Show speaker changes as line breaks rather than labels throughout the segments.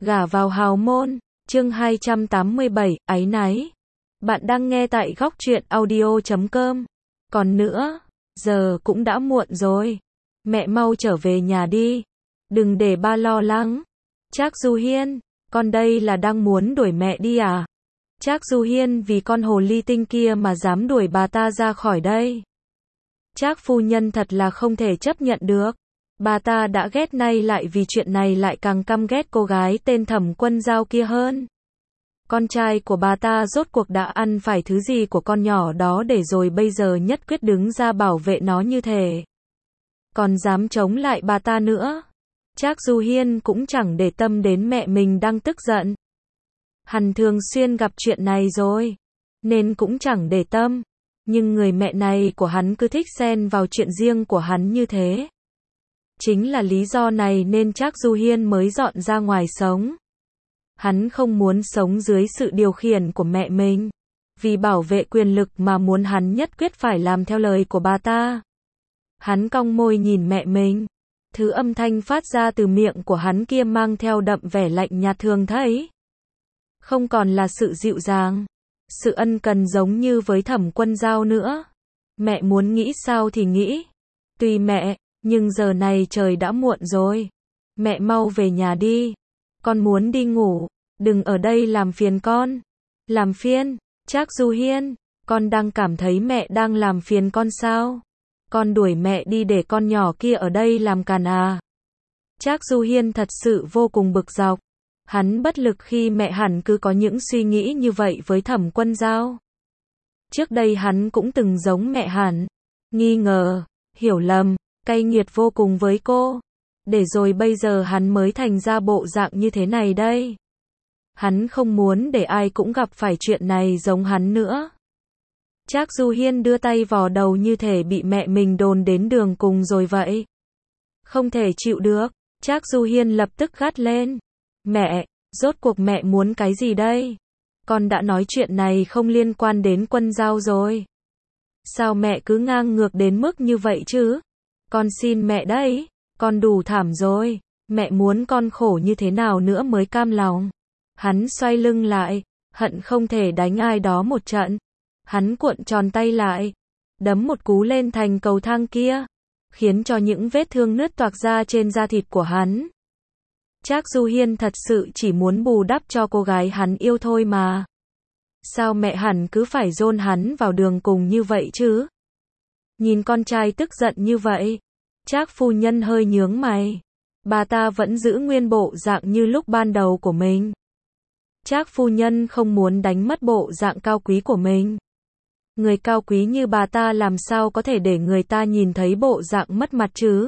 Gả vào hào môn, chương 287, áy náy. Bạn đang nghe tại góc truyện audio.com. Còn nữa, giờ cũng đã muộn rồi. Mẹ mau trở về nhà đi. Đừng để ba lo lắng. Trác Du Hiên, con đây là đang muốn đuổi mẹ đi à? Trác Du Hiên vì con hồ ly tinh kia mà dám đuổi bà ta ra khỏi đây. Trác phu nhân thật là không thể chấp nhận được. Bà ta đã ghét nay lại vì chuyện này lại càng căm ghét cô gái tên Thẩm Quân Dao kia hơn. Con trai của bà ta rốt cuộc đã ăn phải thứ gì của con nhỏ đó để rồi bây giờ nhất quyết đứng ra bảo vệ nó như thế. Còn dám chống lại bà ta nữa. Trác Du Hiên cũng chẳng để tâm đến mẹ mình đang tức giận. Hắn thường xuyên gặp chuyện này rồi, nên cũng chẳng để tâm. Nhưng người mẹ này của hắn cứ thích xen vào chuyện riêng của hắn như thế. Chính là lý do này nên Trác Du Hiên mới dọn ra ngoài sống. Hắn không muốn sống dưới sự điều khiển của mẹ mình. Vì bảo vệ quyền lực mà muốn hắn nhất quyết phải làm theo lời của bà ta. Hắn cong môi nhìn mẹ mình. Thứ âm thanh phát ra từ miệng của hắn kia mang theo đậm vẻ lạnh nhạt thường thấy. Không còn là sự dịu dàng, sự ân cần giống như với Thẩm Quân Dao nữa. Mẹ muốn nghĩ sao thì nghĩ. Tùy mẹ, nhưng giờ này trời đã muộn rồi. Mẹ mau về nhà đi. Con muốn đi ngủ, đừng ở đây làm phiền con. Làm phiền? Trác Du Hiên, con đang cảm thấy mẹ đang làm phiền con sao? Con đuổi mẹ đi để con nhỏ kia ở đây làm càn à? Trác Du Hiên thật sự vô cùng bực dọc. Hắn bất lực khi mẹ hắn cứ có những suy nghĩ như vậy với Thẩm Quân Dao. Trước đây hắn cũng từng giống mẹ hắn, nghi ngờ, hiểu lầm, cay nghiệt vô cùng với cô. Để rồi bây giờ hắn mới thành ra bộ dạng như thế này đây. Hắn không muốn để ai cũng gặp phải chuyện này giống hắn nữa. Trác Du Hiên đưa tay vò đầu như thể bị mẹ mình đồn đến đường cùng rồi vậy. Không thể chịu được, Trác Du Hiên lập tức gắt lên. Mẹ, rốt cuộc mẹ muốn cái gì đây? Con đã nói chuyện này không liên quan đến Quân Dao rồi. Sao mẹ cứ ngang ngược đến mức như vậy chứ? Con xin mẹ đấy, con đủ thảm rồi. Mẹ muốn con khổ như thế nào nữa mới cam lòng? Hắn xoay lưng lại, hận không thể đánh ai đó một trận. Hắn cuộn tròn tay lại, đấm một cú lên thành cầu thang kia, khiến cho những vết thương nứt toạc ra trên da thịt của hắn. Trác Du Hiên thật sự chỉ muốn bù đắp cho cô gái hắn yêu thôi mà. Sao mẹ hắn cứ phải dồn hắn vào đường cùng như vậy chứ? Nhìn con trai tức giận như vậy, Trác phu nhân hơi nhướng mày. Bà ta vẫn giữ nguyên bộ dạng như lúc ban đầu của mình. Trác phu nhân không muốn đánh mất bộ dạng cao quý của mình. Người cao quý như bà ta làm sao có thể để người ta nhìn thấy bộ dạng mất mặt chứ?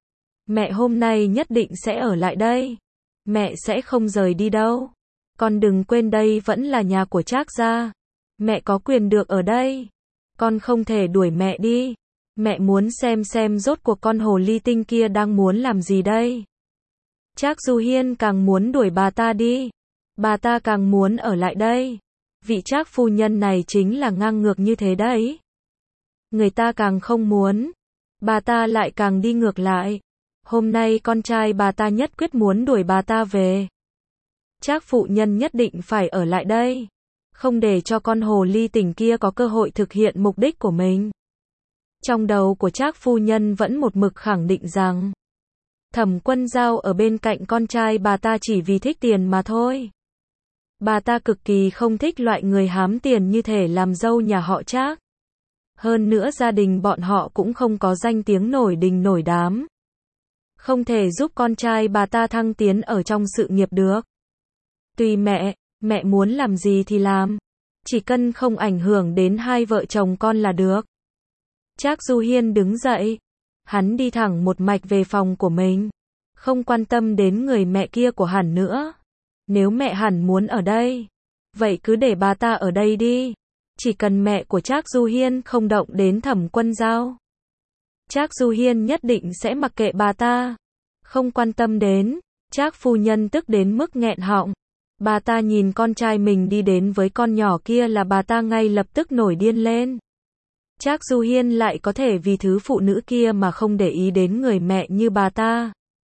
Mẹ hôm nay nhất định sẽ ở lại đây. Mẹ sẽ không rời đi đâu. Con đừng quên đây vẫn là nhà của Trác gia. Mẹ có quyền được ở đây. Con không thể đuổi mẹ đi. Mẹ muốn xem rốt cuộc con hồ ly tinh kia đang muốn làm gì đây. Trác Du Hiên càng muốn đuổi bà ta đi. Bà ta càng muốn ở lại đây. Vị Trác phu nhân này chính là ngang ngược như thế đấy. Người ta càng không muốn, bà ta lại càng đi ngược lại. Hôm nay con trai bà ta nhất quyết muốn đuổi bà ta về. Trác phu nhân nhất định phải ở lại đây. Không để cho con hồ ly tinh kia có cơ hội thực hiện mục đích của mình. Trong đầu của Trác phu nhân vẫn một mực khẳng định rằng Thẩm Quân Dao ở bên cạnh con trai bà ta chỉ vì thích tiền mà thôi. Bà ta cực kỳ không thích loại người hám tiền như thể làm dâu nhà họ Trác. Hơn nữa gia đình bọn họ cũng không có danh tiếng nổi đình nổi đám. Không thể giúp con trai bà ta thăng tiến ở trong sự nghiệp được. Tùy mẹ muốn làm gì thì làm. Chỉ cần không ảnh hưởng đến hai vợ chồng con là được. Trác Du Hiên đứng dậy. Hắn đi thẳng một mạch về phòng của mình. Không quan tâm đến người mẹ kia của hắn nữa. Nếu mẹ hắn muốn ở đây, vậy cứ để bà ta ở đây đi. Chỉ cần mẹ của Trác Du Hiên không động đến Thẩm Quân Dao, Trác Du Hiên nhất định sẽ mặc kệ bà ta. Không quan tâm đến. Trác phu nhân tức đến mức nghẹn họng. Bà ta nhìn con trai mình đi đến với con nhỏ kia là bà ta ngay lập tức nổi điên lên. Trác Du Hiên lại có thể vì thứ phụ nữ kia mà không để ý đến người mẹ như bà ta.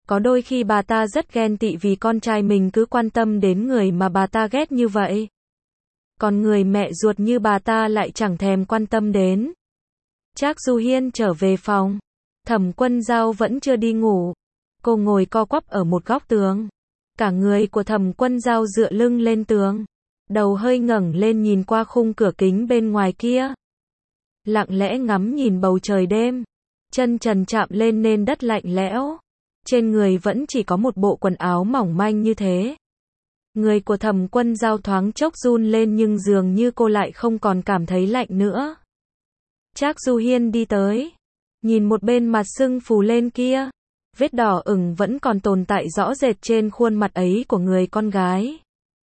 Có đôi khi bà ta rất ghen tị vì con trai mình cứ quan tâm đến người mà bà ta ghét như vậy. Còn người mẹ ruột như bà ta lại chẳng thèm quan tâm đến. Trác Du Hiên trở về phòng. Thẩm Quân Dao vẫn chưa đi ngủ. Cô ngồi co quắp ở một góc tường. Cả người của Thẩm Quân Dao dựa lưng lên tường. Đầu hơi ngẩng lên nhìn qua khung cửa kính bên ngoài kia. Lặng lẽ ngắm nhìn bầu trời đêm. Chân trần chạm lên nền đất lạnh lẽo. Trên người vẫn chỉ có một bộ quần áo mỏng manh như thế. Người của Thẩm Quân Dao thoáng chốc run lên nhưng dường như cô lại không còn cảm thấy lạnh nữa. Trác Du Hiên đi tới. Nhìn một bên mặt sưng phù lên kia. Vết đỏ ửng vẫn còn tồn tại rõ rệt trên khuôn mặt ấy của người con gái.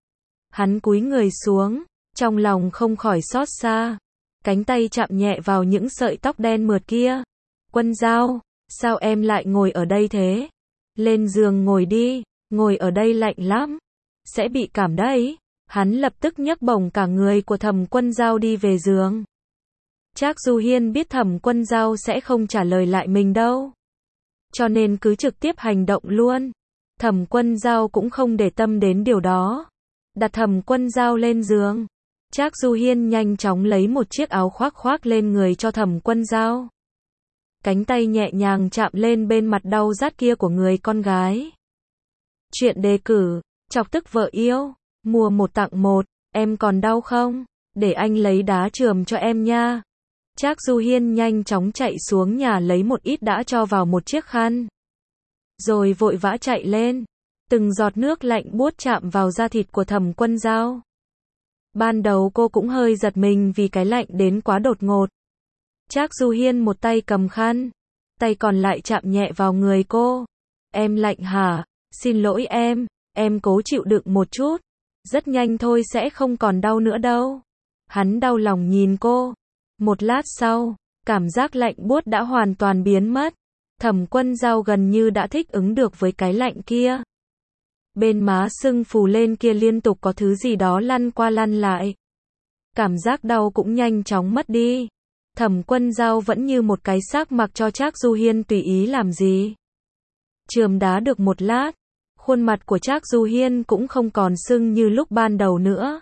Hắn cúi người xuống. Trong lòng không khỏi xót xa. Cánh tay chạm nhẹ vào những sợi tóc đen mượt kia. Quân Dao, sao em lại ngồi ở đây thế? Lên giường ngồi đi, ngồi ở đây lạnh lắm. Sẽ bị cảm đấy. Hắn lập tức nhấc bổng cả người của Thẩm Quân Dao đi về giường. Trác Du Hiên biết Thẩm Quân Dao sẽ không trả lời lại mình đâu. Cho nên cứ trực tiếp hành động luôn. Thẩm Quân Dao cũng không để tâm đến điều đó. Đặt Thẩm Quân Dao lên giường. Trác Du Hiên nhanh chóng lấy một chiếc áo khoác khoác lên người cho Thẩm Quân Dao. Cánh tay nhẹ nhàng chạm lên bên mặt đau rát kia của người con gái. Chuyện đề cử, chọc tức vợ yêu, mua một tặng một, em còn đau không? Để anh lấy đá chườm cho em nha. Trác Du Hiên nhanh chóng chạy xuống nhà lấy một ít đá cho vào một chiếc khăn. Rồi vội vã chạy lên. Từng giọt nước lạnh buốt chạm vào da thịt của Thẩm Quân Dao. Ban đầu cô cũng hơi giật mình vì cái lạnh đến quá đột ngột. Trác Du Hiên một tay cầm khăn, tay còn lại chạm nhẹ vào người cô. Em lạnh hả? Xin lỗi em cố chịu đựng một chút. Rất nhanh thôi sẽ không còn đau nữa đâu. Hắn đau lòng nhìn cô. Một lát sau, cảm giác lạnh buốt đã hoàn toàn biến mất. Thẩm Quân Dao gần như đã thích ứng được với cái lạnh kia. Bên má sưng phù lên kia liên tục có thứ gì đó lăn qua lăn lại. Cảm giác đau cũng nhanh chóng mất đi. Thẩm Quân Dao vẫn như một cái xác mặc cho Trác Du Hiên tùy ý làm gì. Chườm đá được một lát, khuôn mặt của Trác Du Hiên cũng không còn sưng như lúc ban đầu nữa.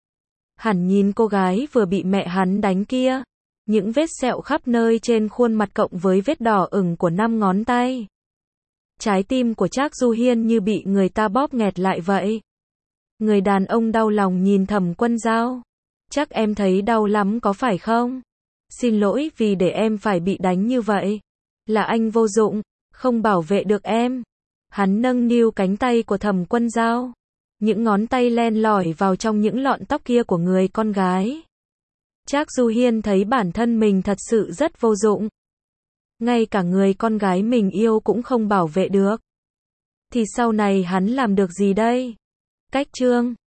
Hẳn nhìn cô gái vừa bị mẹ hắn đánh kia, những vết sẹo khắp nơi trên khuôn mặt cộng với vết đỏ ửng của 5 ngón tay. Trái tim của Trác Du Hiên như bị người ta bóp nghẹt lại vậy. Người đàn ông đau lòng nhìn Thẩm Quân Dao. Chắc em thấy đau lắm có phải không? Xin lỗi vì để em phải bị đánh như vậy. Là anh vô dụng, không bảo vệ được em. Hắn nâng niu cánh tay của Thẩm Quân Dao. Những ngón tay len lỏi vào trong những lọn tóc kia của người con gái. Trác Du Hiên thấy bản thân mình thật sự rất vô dụng. Ngay cả người con gái mình yêu cũng không bảo vệ được. Thì sau này hắn làm được gì đây? Cách chương